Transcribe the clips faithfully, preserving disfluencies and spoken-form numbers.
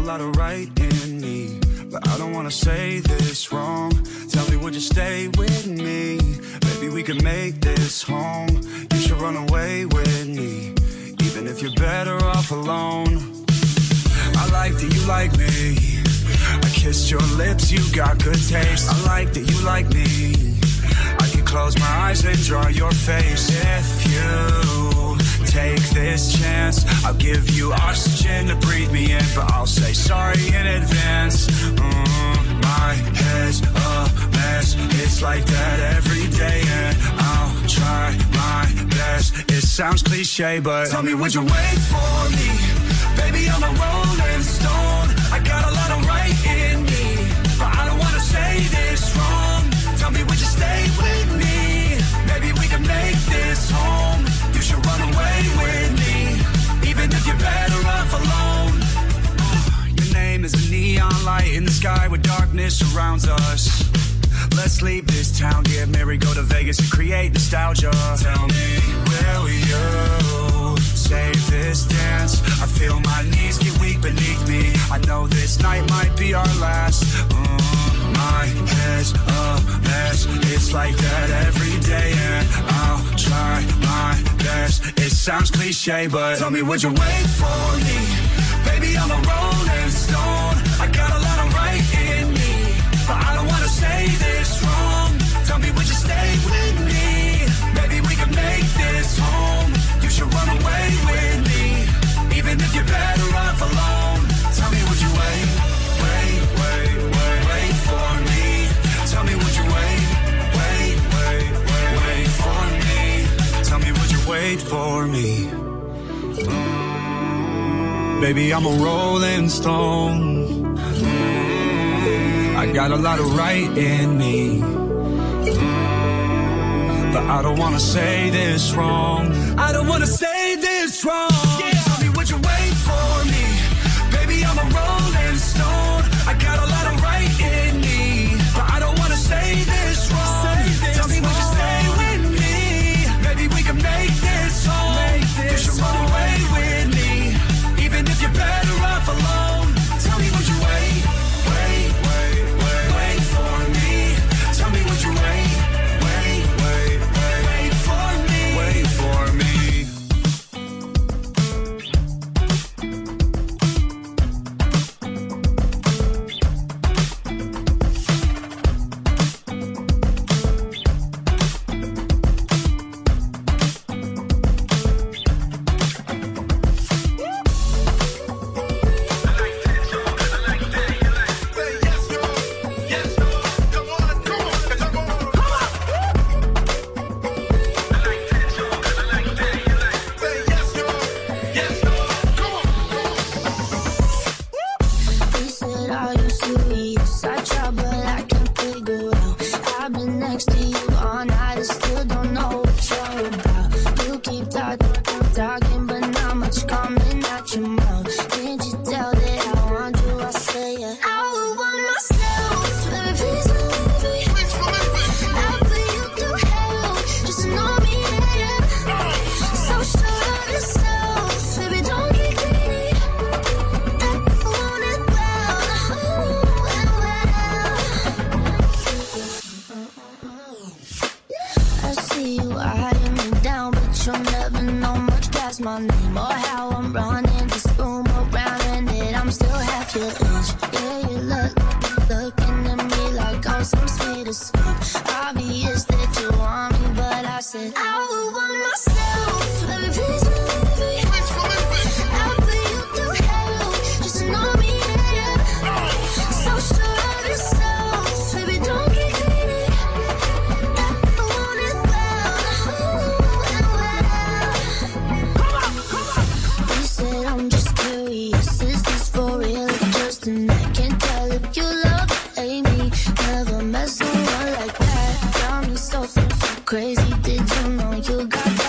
lot of right in me, but I don't wanna say this wrong. Tell me, would you stay with me? Maybe we can make this home. You should run away with me, even if you're better off alone. I like that you like me. I kissed your lips, you got good taste. I like that you like me. I can close my eyes and draw your face. If you take this chance, I'll give you oxygen to breathe me in, but I'll say sorry in advance. Mm, my head's a mess. It's like that every day, and I'll try my best. It sounds cliche, but tell me, would you wait for me? Baby, I'm a rolling stone. I got a lot of right in me, but I don't wanna say this wrong. Tell me, would you stay with me? Maybe we can make this home. You should run away with me, even if you're better off alone. Your name is a neon light in the sky where darkness surrounds us. Let's leave this town, get married, go to Vegas and create nostalgia. Tell me, will you save this dance? I feel my knees get weak beneath me. I know this night might be our last. Mm, my head's a mess. It's like that every day, and I'll try my best. It sounds cliche, but tell me, would you wait for me? Baby, I'm a rolling stone. I got a lot of right in me, but I don't wanna say this wrong. Tell me, would you stay with me? Maybe we can make this home. You should run away with me, even if you're better off alone. Tell me, would you wait, wait, wait, wait, wait for me? Tell me, would you wait, wait, wait, wait, wait for me? Tell me, would you wait for me? Mm, baby, I'm a rolling stone. Mm, I got a lot of right in me, mm, but I don't wanna say this wrong. I don't wanna say this wrong. Yeah. Tell me, would you wait for me? Baby, I'm a rolling stone. I got a lot of right in me, but I don't wanna say this wrong. Say this Tell me, wrong. Would you stay with me? Maybe we can make this home. Make this you should run away with me, even if you're better off alone. Tell me, would you wait, wait, wait, wait, wait for me? Tell me, would you wait, wait, wait, wait, wait for me, wait for me? My name or how I'm running this room around in it. I'm still half your age. Yeah, you look looking at me like I'm some sweet escape. Obvious that you want me, but I said I would want myself. Baby, please believe me. I'll put you through hell just to know me. Yeah. So sure of yourself, baby, don't get greedy. I want it well. Ooh, and well. You said I'm just curious, is this for real? Just an I can't tell if you love or hate me. Never met someone like that. Got me so, so, so crazy. Did you know you got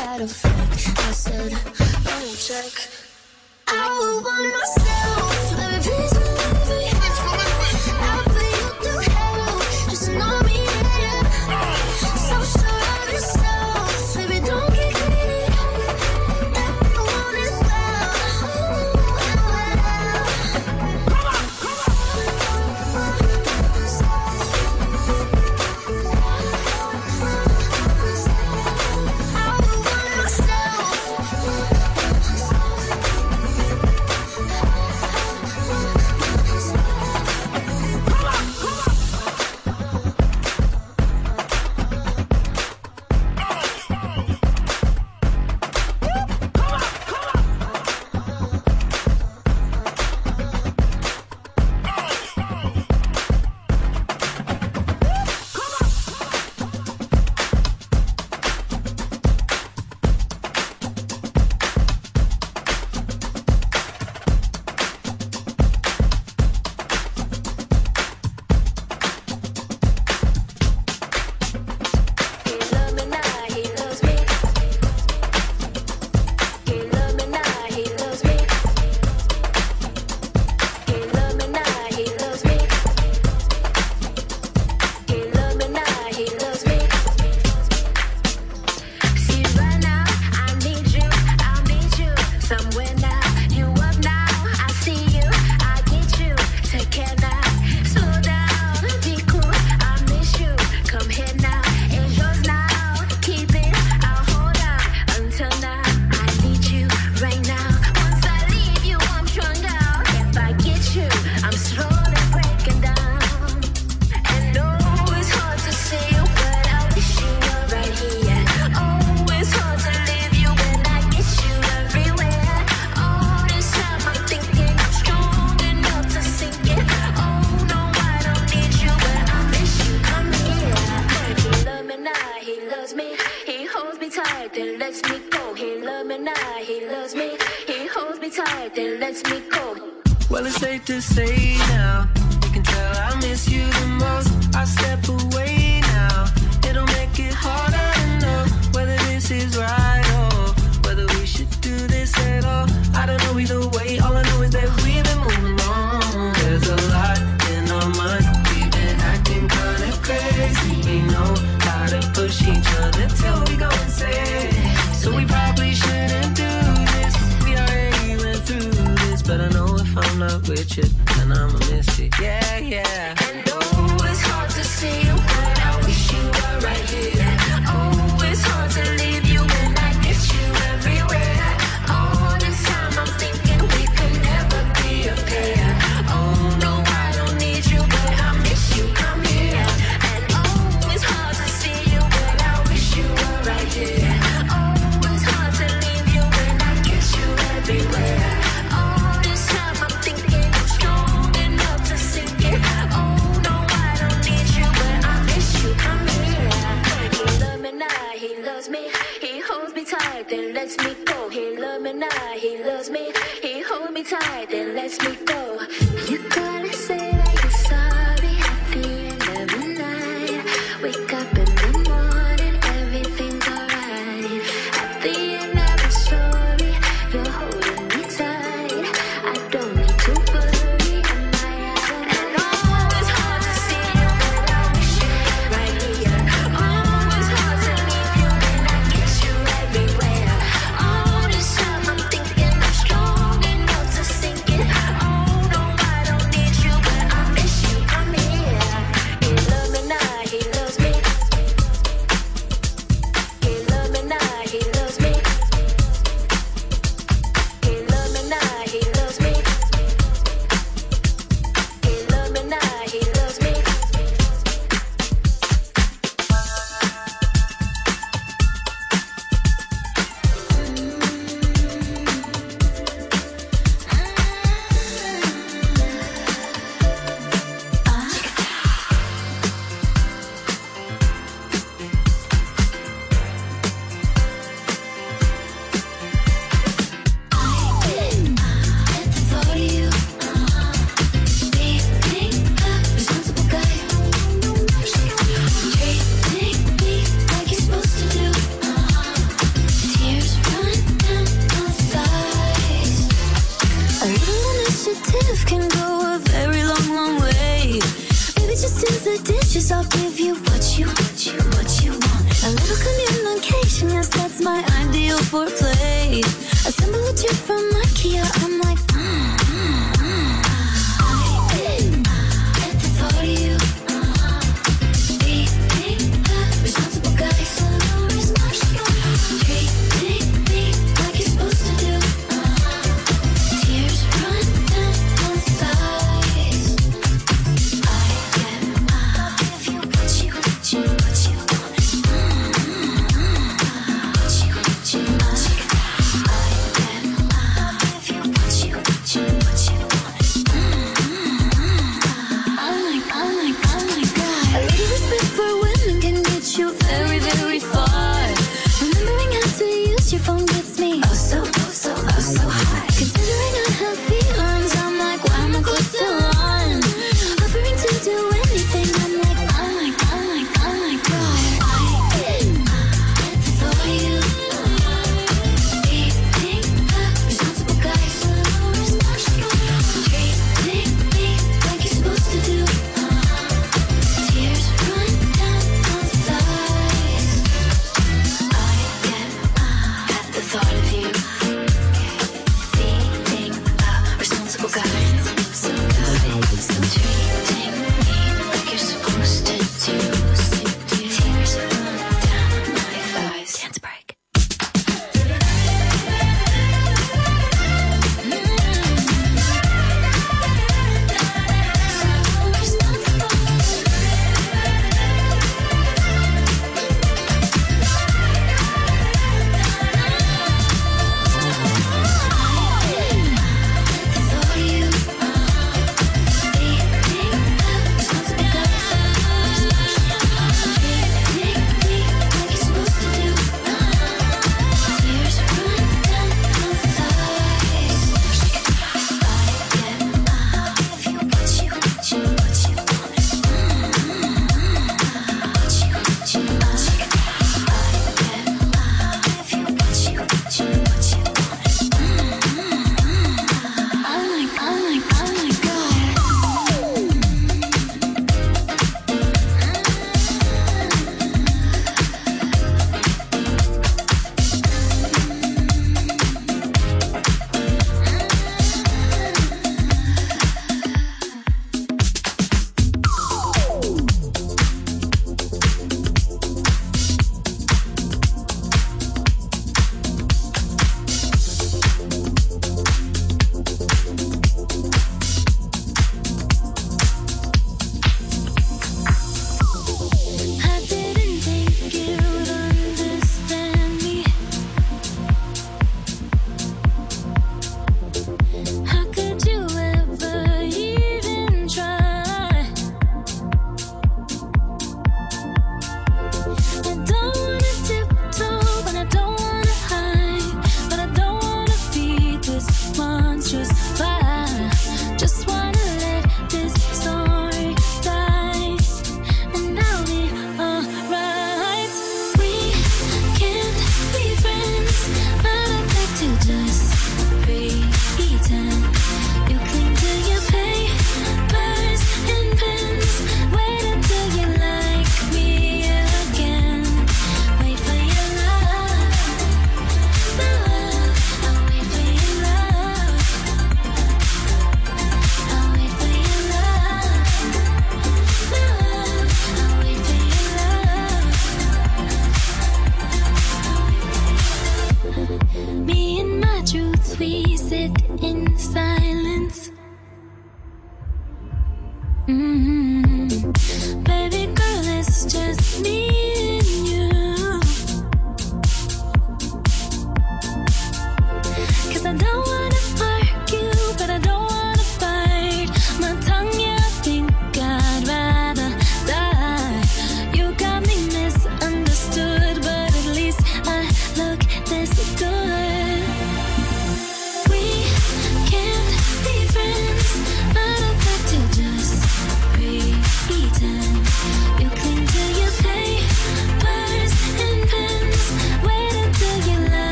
loves me. He holds me tight, then lets me go. He loves me now, he loves me. He holds me tight, then lets me go. Well, it's safe to say now, you can tell I miss you the most. I step away now, it'll make it harder to know whether this is right or whether we should do this at all. I don't know either way, all I know is that we've been moving on. There's a lot in our minds, we've been acting kinda crazy. We know how to push each other till we go insane. So we probably shouldn't do this, we already went through this. But I know if I'm not with you, then I'ma miss it, yeah, yeah. And oh, it's hard to see you, but I wish you were right here. Oh, it's hard to leave you when I miss you everywhere. All this time I'm thinking we could never be a pair. Oh no, I don't need you, but I miss you, come here. And oh, it's hard to see you, but I wish you were right here. Oh, it's hard to leave you when I kiss you everywhere. All this time I'm thinking I'm strong enough to sink it. Oh no, I don't need you, but I miss you, come here. He loves me now, he loves me. He holds me tight, then lets me go. He loves me now, he loves me. He holds me tight, then lets me go. You gotta say that you're sorry at the end of the night. Wake up in the morning, everything's alright. At the end of the story, you're holding me tight. I don't need to worry, am I having And oh, it's hard to see you, but I wish you were right here. Oh, it's hard to leave you when I kiss you everywhere. All this time I'm thinking I'm strong enough to sink it. Oh no, I don't need you,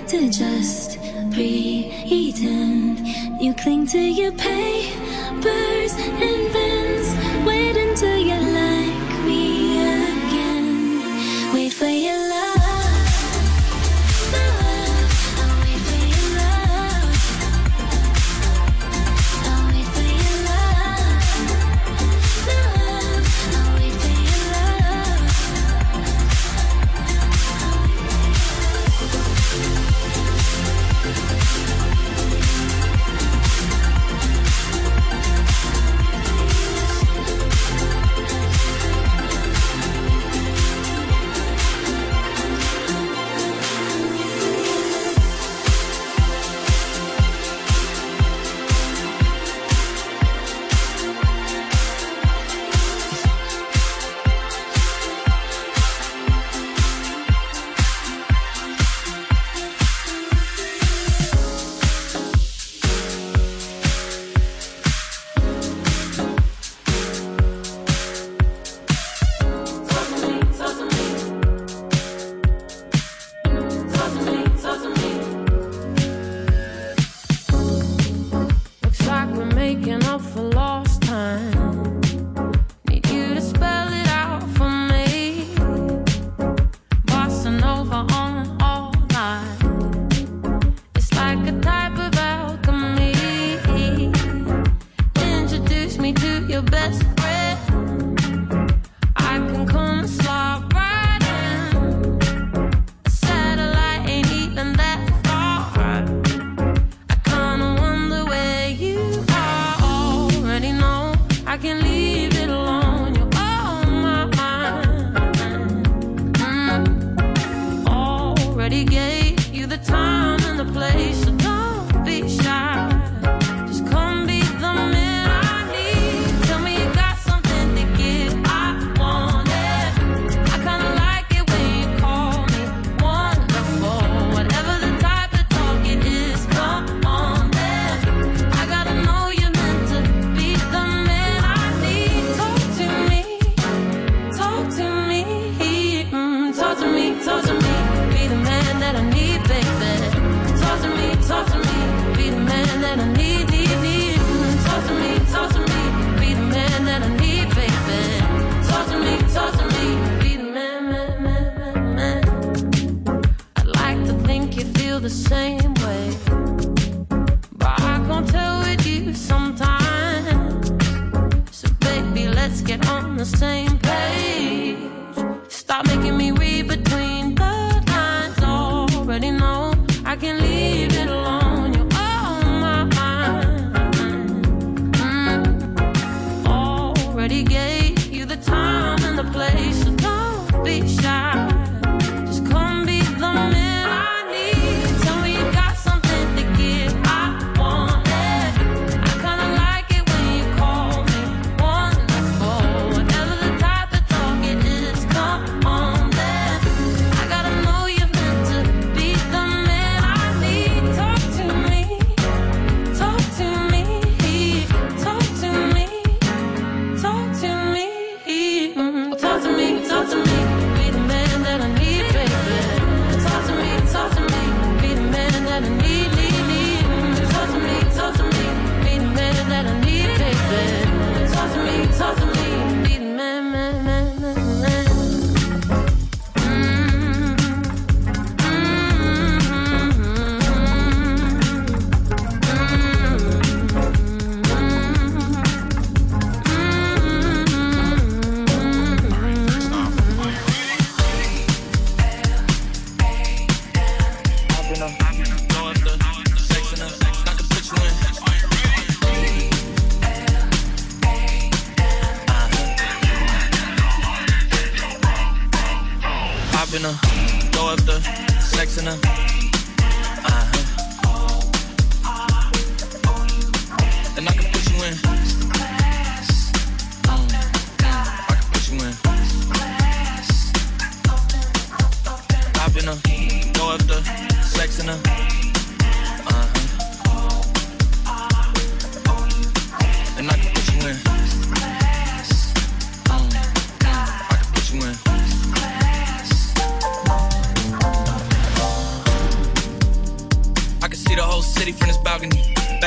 to just pretend. You cling to your papers and pens. Wait until you like me again. Wait for your love. Love. I'll wait for your love. I'll wait for your love. Love. I'll wait for your love.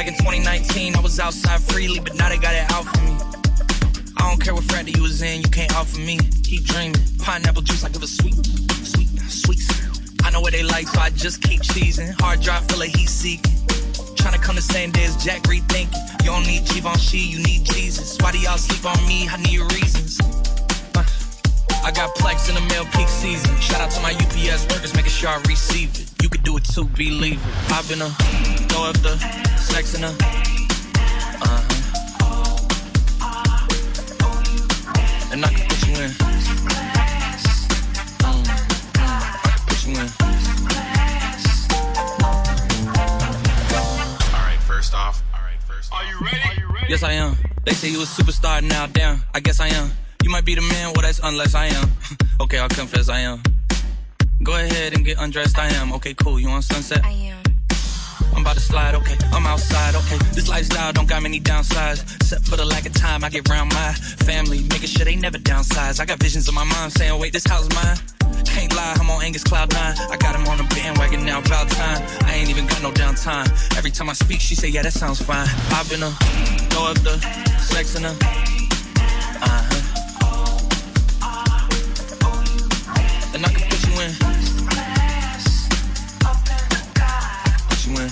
Back in twenty nineteen, I was outside freely, but now they got it out for me. I don't care what frat you was in, you can't offer me. Keep dreaming. Pineapple juice, I give a sweet, sweet, sweet. I know what they like, so I just keep cheesing. Hard drive full of heat seeking. Trying to come the same day as Jack rethinking. You don't need Givenchy, you need Jesus. Why do y'all sleep on me? I need reasons. Uh, I got Plex in the mail peak season. Shout out to my U P S workers, making sure I receive it. You could do it too, believe it. I've been a throw up the sex in a uh-huh. And I can put you in. Mm. I can put you in. Alright, first off. Alright, first off. Are you ready? Are you ready? Yes, I am. They say you a superstar now, damn. I guess I am. You might be the man, well, that's unless I am. Okay, I'll confess I am. Go ahead and get undressed, I am. Okay, cool, you on Sunset? I am. I'm about to slide, okay, I'm outside, okay. This lifestyle don't got many downsides. Except for the lack of time I get around my family, making sure they never downsize. I got visions of my mom saying, wait, this house mine. Can't lie, I'm on Angus Cloud nine. I got him on the bandwagon now, about time. I ain't even got no downtime. Every time I speak, she say, yeah, that sounds fine. I've been a throw up the sex in a uh-huh. And I can put you in. Put you in.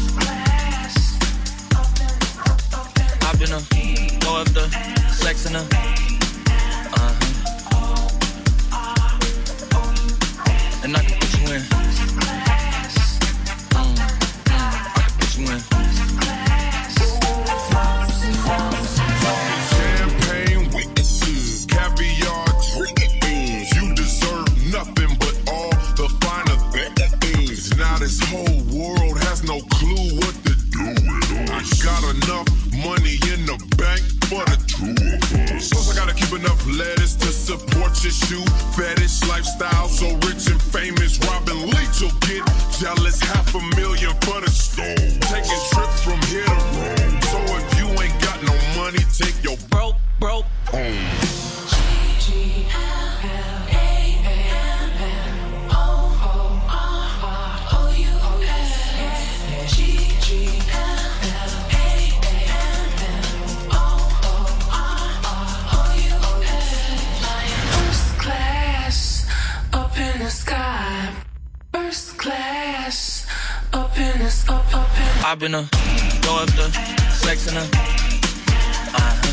I've been a throw up the sex in a uh-huh. And I can put you in. Mm. I can put you in. Champagne with caviar drinking. You deserve nothing but all the finer things. Now this whole world has no clue what to do with it. I got enough money in the bank for the two of us. Plus I gotta keep enough lettuce to support your shoe fetish lifestyle. So rich and famous, Robin Leach will get jealous. Half a million for the stone. Taking trips from here to Rome. So if you ain't got no money, take your broke, broke home. I've been a throw up the sex in a uh-huh.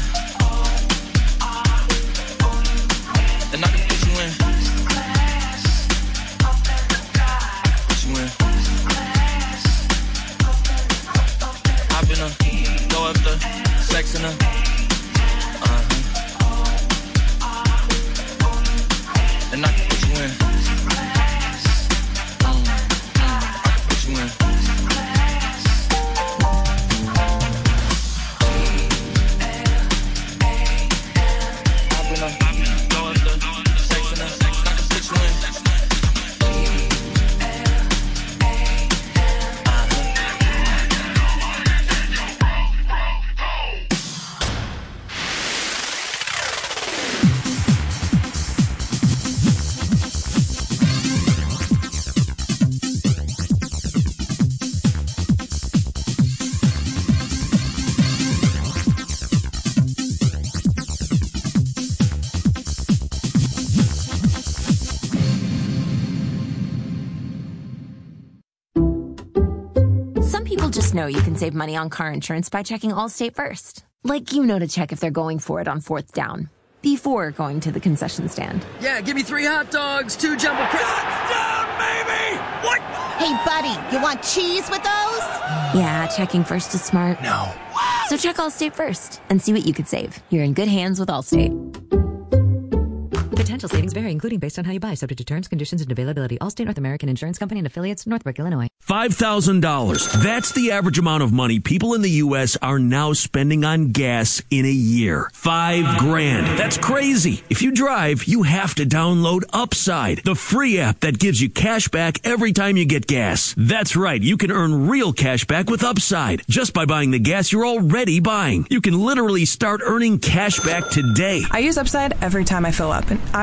And I can put you in. Put you in. I've been a throw up the sex in a uh-huh. And I can put you in. Mm. I can put you in. Just know you can save money on car insurance by checking Allstate first. Like you know to check if they're going for it on fourth down before going to the concession stand. Yeah, give me three hot dogs, two jumbo crisps. Touchdown, baby! What? Hey, buddy, you want cheese with those? Yeah, checking first is smart. No. What? So check Allstate first and see what you could save. You're in good hands with Allstate. Potential savings vary, including based on how you buy, subject to terms, conditions, and availability. Allstate North American Insurance Company and affiliates, Northbrook, Illinois. five thousand dollars. That's the average amount of money people in the U S are now spending on gas in a year. Five grand. That's crazy. If you drive, you have to download Upside, the free app that gives you cash back every time you get gas. That's right. You can earn real cash back with Upside just by buying the gas you're already buying. You can literally start earning cash back today. I use Upside every time I fill up, and I've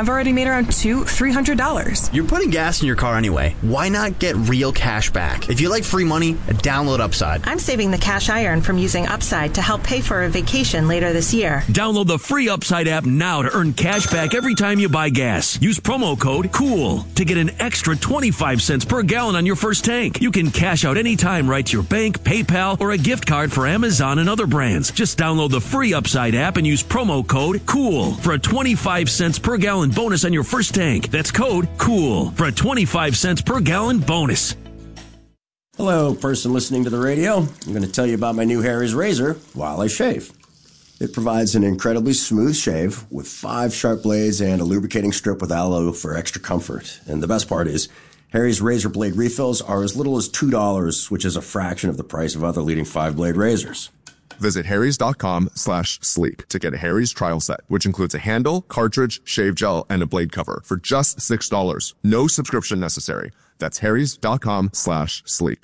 I've already made around two, three hundred dollars. You're putting gas in your car anyway. Why not get real cash back? If you like free money, download Upside. I'm saving the cash I earn from using Upside to help pay for a vacation later this year. Download the free Upside app now to earn cash back every time you buy gas. Use promo code COOL to get an extra twenty-five cents per gallon on your first tank. You can cash out anytime right to your bank, PayPal, or a gift card for Amazon and other brands. Just download the free Upside app and use promo code COOL for a twenty-five cents per gallon bonus on your first tank. That's code COOL for a twenty-five cents per gallon bonus. Hello, person listening to the radio. I'm going to tell you about my new Harry's razor while I shave. It provides an incredibly smooth shave with five sharp blades and a lubricating strip with aloe for extra comfort. And the best part is, Harry's razor blade refills are as little as two dollars, which is a fraction of the price of other leading five-blade razors. Visit harrys.com slash sleep to get a Harry's trial set, which includes a handle, cartridge, shave gel, and a blade cover for just six dollars. No subscription necessary. That's harrys.com slash sleep.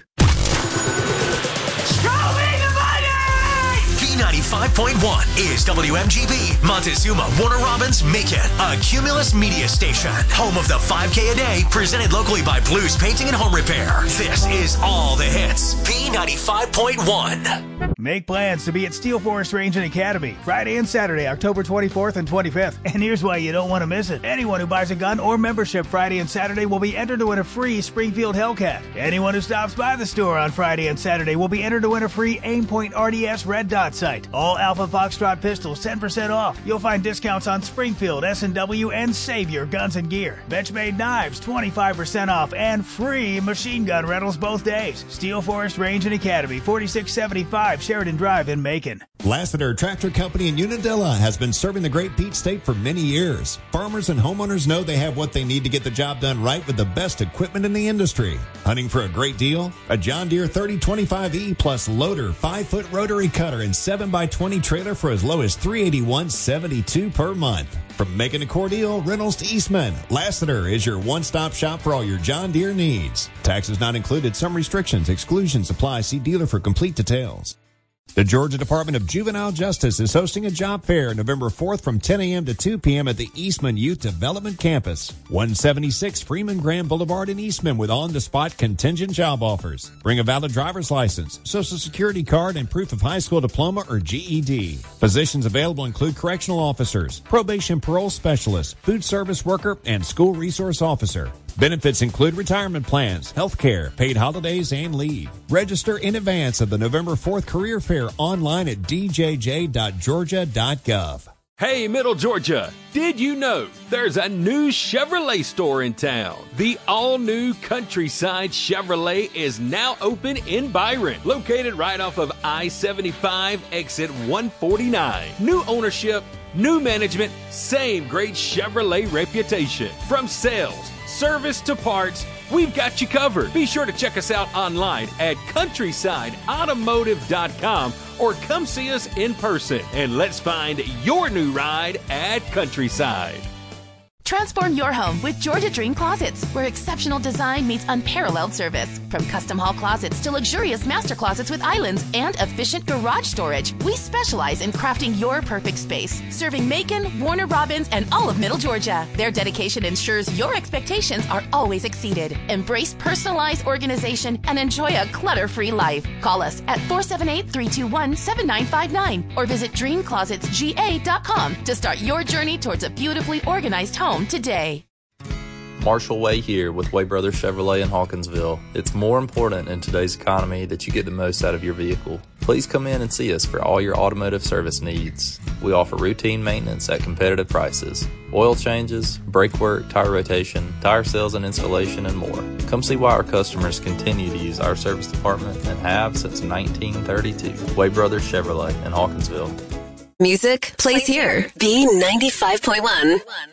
B ninety-five point one is W M G B, Montezuma, Warner Robins, Macon, a Cumulus media station. Home of the five K a day, presented locally by Blues Painting and Home Repair. This is all the hits. B ninety-five point one. Make plans to be at Steel Forest Range and Academy Friday and Saturday, October twenty-fourth and twenty-fifth. And here's why you don't want to miss it. Anyone who buys a gun or membership Friday and Saturday will be entered to win a free Springfield Hellcat. Anyone who stops by the store on Friday and Saturday will be entered to win a free Aimpoint R D S Red Dot sight. All Alpha Foxtrot pistols ten percent off. You'll find discounts on Springfield, S and W, and Savior Guns and Gear. Benchmade knives twenty-five percent off and free machine gun rentals both days. Steel Forest Range and Academy, forty-six seventy-five Sheridan Drive in Macon. Lassiter Tractor Company in Unadilla has been serving the Great Peach State for many years. Farmers and homeowners know they have what they need to get the job done right with the best equipment in the industry. Hunting for a great deal? A John Deere thirty twenty-five E plus loader, five foot rotary cutter, and seven by twenty trailer for as low as three hundred eighty-one dollars and seventy-two cents per month. From Macon to Cordele, Reynolds to Eastman, Lassiter is your one-stop shop for all your John Deere needs. Taxes not included. Some restrictions, exclusions apply. See dealer for complete details. The Georgia Department of Juvenile Justice is hosting a job fair November fourth from ten a.m. to two p.m. at the Eastman Youth Development Campus, one seventy-six Freeman Graham Boulevard in Eastman, with on-the-spot contingent job offers. Bring a valid driver's license, social security card, and proof of high school diploma or G E D. Positions available include correctional officers, probation parole specialist, food service worker, and school resource officer. Benefits include retirement plans, health care, paid holidays, and leave. Register in advance of the November fourth career fair online at d j j dot georgia dot gov. Hey, Middle Georgia, did you know there's a new Chevrolet store in town? The all-new Countryside Chevrolet is now open in Byron, located right off of I seventy-five, exit one forty-nine. New ownership, new management, same great Chevrolet reputation. From sales, service to parts, we've got you covered. Be sure to check us out online at countryside automotive dot com or come see us in person, and let's find your new ride at Countryside. Transform your home with Georgia Dream Closets, where exceptional design meets unparalleled service. From custom hall closets to luxurious master closets with islands and efficient garage storage, we specialize in crafting your perfect space, serving Macon, Warner Robins, and all of Middle Georgia. Their dedication ensures your expectations are always exceeded. Embrace personalized organization and enjoy a clutter-free life. Call us at four seven eight, three two one, seven nine five nine or visit dream closets g a dot com to start your journey towards a beautifully organized home today. Marshall Way here with Way Brothers Chevrolet in Hawkinsville. It's more important in today's economy that you get the most out of your vehicle. Please come in and see us for all your automotive service needs. We offer routine maintenance at competitive prices, oil changes, brake work, tire rotation, tire sales and installation, and more. Come see why our customers continue to use our service department and have since nineteen thirty-two. Way Brothers Chevrolet in Hawkinsville. Music plays here. B ninety-five point one.